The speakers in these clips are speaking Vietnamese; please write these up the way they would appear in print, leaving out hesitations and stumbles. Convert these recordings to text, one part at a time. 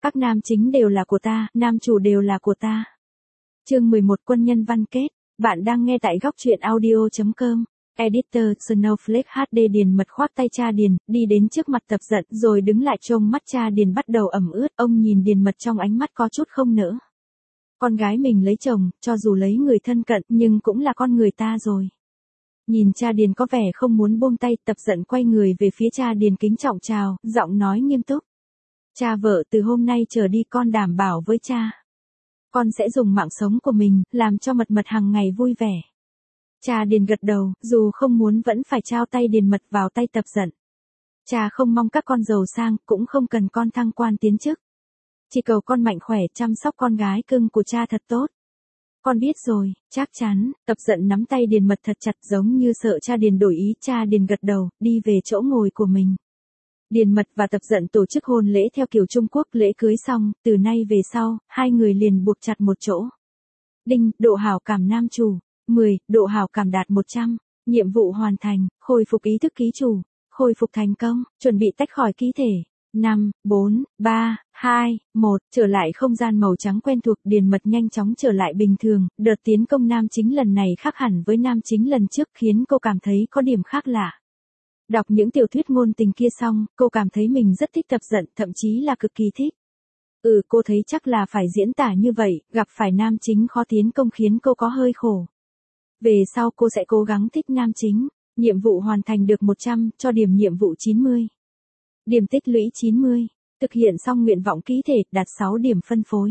Các nam chính đều là của ta, nam chủ đều là của ta. Chương 11 Quân nhân văn kết. Bạn đang nghe tại góc truyện audio.com. Editor Snowflake HD Điền Mật khoác tay cha Điền, đi đến trước mặt Tập Dận rồi đứng lại trông mắt cha Điền bắt đầu ẩm ướt. Ông nhìn Điền Mật trong ánh mắt có chút không nỡ. Con gái mình lấy chồng, cho dù lấy người thân cận nhưng cũng là con người ta rồi. Nhìn cha Điền có vẻ không muốn buông tay, Tập Dận quay người về phía cha Điền kính trọng chào, giọng nói nghiêm túc. Cha vợ, từ hôm nay trở đi con đảm bảo với cha. Con sẽ dùng mạng sống của mình, làm cho Mật Mật hàng ngày vui vẻ. Cha Điền gật đầu, dù không muốn vẫn phải trao tay Điền Mật vào tay Tập Dận. Cha không mong các con giàu sang, cũng không cần con thăng quan tiến chức. Chỉ cầu con mạnh khỏe, chăm sóc con gái cưng của cha thật tốt. Con biết rồi, chắc chắn. Tập Dận nắm tay Điền Mật thật chặt giống như sợ cha Điền đổi ý. Cha Điền gật đầu, đi về chỗ ngồi của mình. Điền Mật và Tập Dận tổ chức hôn lễ theo kiểu Trung Quốc, lễ cưới xong, từ nay về sau, hai người liền buộc chặt một chỗ. Đinh, độ hảo cảm nam chủ. 10, độ hảo cảm đạt 100. Nhiệm vụ hoàn thành, khôi phục ý thức ký chủ. Khôi phục thành công, chuẩn bị tách khỏi ký thể. 5, 4, 3, 2, 1, trở lại không gian màu trắng quen thuộc. Điền Mật nhanh chóng trở lại bình thường. Đợt tiến công nam chính lần này khác hẳn với nam chính lần trước, khiến cô cảm thấy có điểm khác lạ. Đọc những tiểu thuyết ngôn tình kia xong, cô cảm thấy mình rất thích Tập Dận, thậm chí là cực kỳ thích. Cô thấy chắc là phải diễn tả như vậy, gặp phải nam chính khó tiến công khiến cô có hơi khổ. Về sau cô sẽ cố gắng thích nam chính. Nhiệm vụ hoàn thành được 100, cho điểm nhiệm vụ 90. Điểm tích lũy 90. Thực hiện xong nguyện vọng ký thể, đạt 6 điểm phân phối.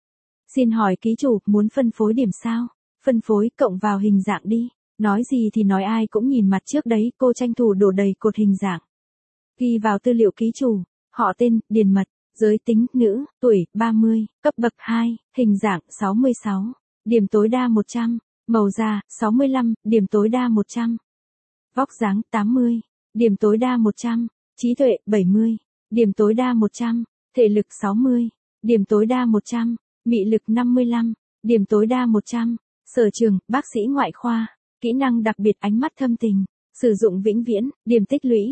Xin hỏi ký chủ, muốn phân phối điểm sao? Phân phối, cộng vào hình dạng đi. Nói gì thì nói, ai cũng nhìn mặt trước đấy, cô tranh thủ đổ đầy cột hình dạng. Ghi vào tư liệu ký chủ, họ tên, Điền Mật, giới tính, nữ, tuổi, 30, cấp bậc 2, hình dạng, 66, điểm tối đa 100, màu da, 65, điểm tối đa 100. Vóc dáng, 80, điểm tối đa 100, trí tuệ, 70, điểm tối đa 100, thể lực 60, điểm tối đa 100, mị lực 55, điểm tối đa 100, sở trường, bác sĩ ngoại khoa. Kỹ năng đặc biệt, ánh mắt thâm tình, sử dụng vĩnh viễn, điểm tích lũy,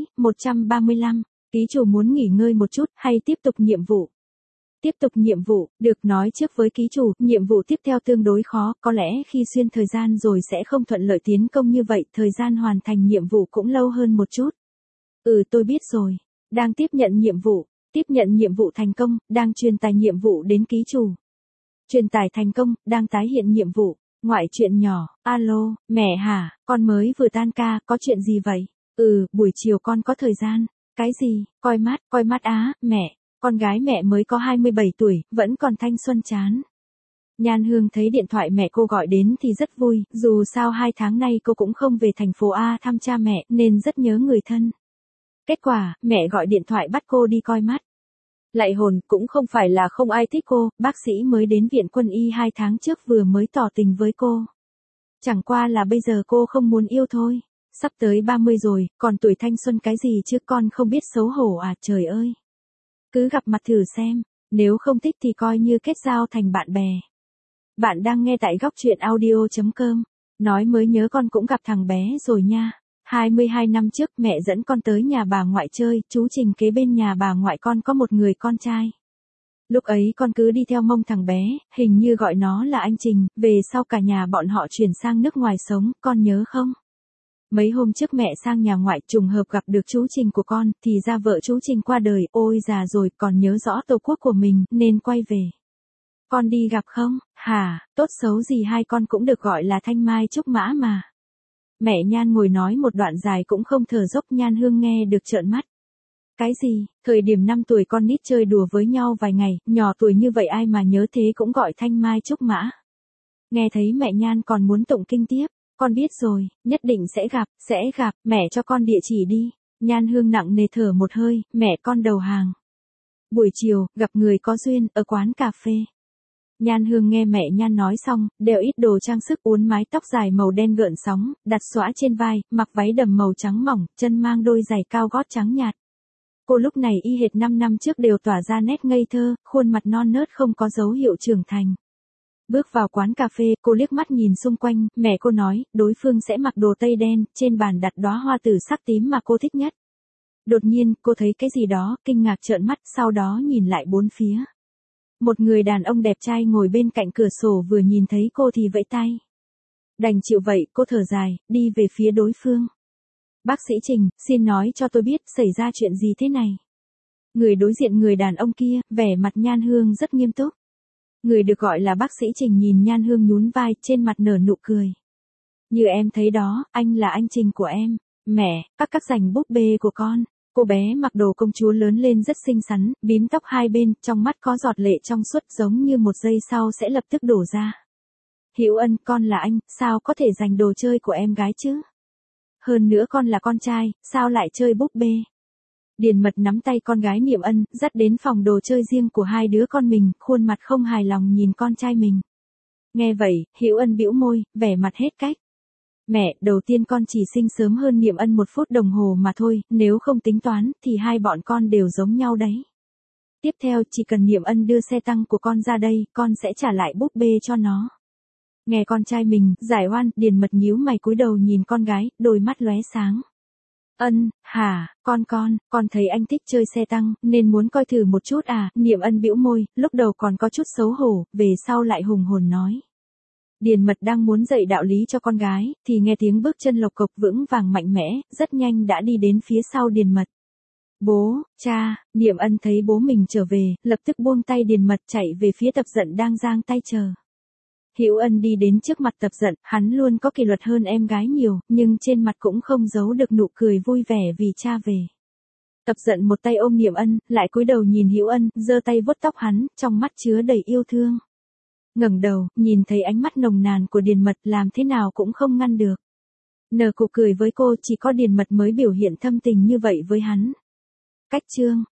135, ký chủ muốn nghỉ ngơi một chút, hay tiếp tục nhiệm vụ? Tiếp tục nhiệm vụ, được. Nói trước với ký chủ, nhiệm vụ tiếp theo tương đối khó, có lẽ khi xuyên thời gian rồi sẽ không thuận lợi tiến công như vậy, thời gian hoàn thành nhiệm vụ cũng lâu hơn một chút. Tôi biết rồi. Đang tiếp nhận nhiệm vụ, tiếp nhận nhiệm vụ thành công, đang truyền tải nhiệm vụ đến ký chủ. Truyền tải thành công, đang tái hiện nhiệm vụ. Ngoại chuyện nhỏ, alo, mẹ hả, con mới vừa tan ca, có chuyện gì vậy? Buổi chiều con có thời gian. Cái gì? Coi mắt á, mẹ, con gái mẹ mới có 27 tuổi, vẫn còn thanh xuân chán. Nhan Hương thấy điện thoại mẹ cô gọi đến thì rất vui, dù sao 2 tháng nay cô cũng không về thành phố A thăm cha mẹ, nên rất nhớ người thân. Kết quả, mẹ gọi điện thoại bắt cô đi coi mắt. Lại hồn, cũng không phải là không ai thích cô, bác sĩ mới đến viện quân y 2 tháng trước vừa mới tỏ tình với cô. Chẳng qua là bây giờ cô không muốn yêu thôi. Sắp tới 30 rồi, còn tuổi thanh xuân cái gì chứ, con không biết xấu hổ à, trời ơi. Cứ gặp mặt thử xem, nếu không thích thì coi như kết giao thành bạn bè. Bạn đang nghe tại góc truyện audio.com. Nói mới nhớ, con cũng gặp thằng bé rồi nha. 22 năm trước mẹ dẫn con tới nhà bà ngoại chơi, chú Trình kế bên nhà bà ngoại con có một người con trai. Lúc ấy con cứ đi theo mông thằng bé, hình như gọi nó là anh Trình, về sau cả nhà bọn họ chuyển sang nước ngoài sống, con nhớ không? Mấy hôm trước mẹ sang nhà ngoại trùng hợp gặp được chú Trình của con, thì ra vợ chú Trình qua đời, ôi già rồi, còn nhớ rõ tổ quốc của mình, nên quay về. Con đi gặp không? Hả, tốt xấu gì hai con cũng được gọi là thanh mai trúc mã mà. Mẹ Nhan ngồi nói một đoạn dài cũng không thở dốc, Nhan Hương nghe được trợn mắt. Cái gì, thời điểm 5 tuổi con nít chơi đùa với nhau vài ngày, nhỏ tuổi như vậy ai mà nhớ thế cũng gọi thanh mai trúc mã. Nghe thấy mẹ Nhan còn muốn tụng kinh tiếp, con biết rồi, nhất định sẽ gặp, mẹ cho con địa chỉ đi. Nhan Hương nặng nề thở một hơi, mẹ con đầu hàng. Buổi chiều, gặp người có duyên, ở quán cà phê. Nhan Hương nghe mẹ Nhan nói xong, đeo ít đồ trang sức, uốn mái tóc dài màu đen gợn sóng, đặt xõa trên vai, mặc váy đầm màu trắng mỏng, chân mang đôi giày cao gót trắng nhạt. Cô lúc này y hệt 5 năm trước, đều tỏa ra nét ngây thơ, khuôn mặt non nớt không có dấu hiệu trưởng thành. Bước vào quán cà phê, cô liếc mắt nhìn xung quanh, mẹ cô nói, đối phương sẽ mặc đồ tây đen, trên bàn đặt đóa hoa tử sắc tím mà cô thích nhất. Đột nhiên, cô thấy cái gì đó, kinh ngạc trợn mắt, sau đó nhìn lại bốn phía. Một người đàn ông đẹp trai ngồi bên cạnh cửa sổ vừa nhìn thấy cô thì vẫy tay. Đành chịu vậy, cô thở dài, đi về phía đối phương. Bác sĩ Trình, xin nói cho tôi biết xảy ra chuyện gì thế này. Người đối diện người đàn ông kia, vẻ mặt Nhan Hương rất nghiêm túc. Người được gọi là bác sĩ Trình nhìn Nhan Hương nhún vai, trên mặt nở nụ cười. Như em thấy đó, anh là anh Trình của em. Mẹ, các rảnh búp bê của con. Cô bé mặc đồ công chúa lớn lên rất xinh xắn, bím tóc hai bên, trong mắt có giọt lệ trong suốt giống như một giây sau sẽ lập tức đổ ra. Hữu Ân, con là anh, sao có thể giành đồ chơi của em gái chứ? Hơn nữa con là con trai, sao lại chơi búp bê? Điền Mật nắm tay con gái Niệm Ân, dắt đến phòng đồ chơi riêng của hai đứa con mình, khuôn mặt không hài lòng nhìn con trai mình. Nghe vậy, Hữu Ân bĩu môi, vẻ mặt hết cách. Mẹ, đầu tiên con chỉ sinh sớm hơn Niệm Ân 1 phút đồng hồ mà thôi, nếu không tính toán, thì hai bọn con đều giống nhau đấy. Tiếp theo, chỉ cần Niệm Ân đưa xe tăng của con ra đây, con sẽ trả lại búp bê cho nó. Nghe con trai mình, giải oan, Điền Mật nhíu mày cúi đầu nhìn con gái, đôi mắt lóe sáng. Ân, hả, con thấy anh thích chơi xe tăng, nên muốn coi thử một chút à, Niệm Ân bĩu môi, lúc đầu còn có chút xấu hổ, về sau lại hùng hồn nói. Điền Mật đang muốn dạy đạo lý cho con gái, thì nghe tiếng bước chân lộc cộc vững vàng mạnh mẽ, rất nhanh đã đi đến phía sau Điền Mật. Bố, cha, Niệm Ân thấy bố mình trở về, lập tức buông tay Điền Mật chạy về phía Tập Dận đang giang tay chờ. Hữu Ân đi đến trước mặt Tập Dận, hắn luôn có kỷ luật hơn em gái nhiều, nhưng trên mặt cũng không giấu được nụ cười vui vẻ vì cha về. Tập Dận một tay ôm Niệm Ân, lại cúi đầu nhìn Hữu Ân, giơ tay vuốt tóc hắn, trong mắt chứa đầy yêu thương. Ngẩng đầu, nhìn thấy ánh mắt nồng nàn của Điền Mật làm thế nào cũng không ngăn được. Nở nụ cười với cô, chỉ có Điền Mật mới biểu hiện thâm tình như vậy với hắn. Cách chương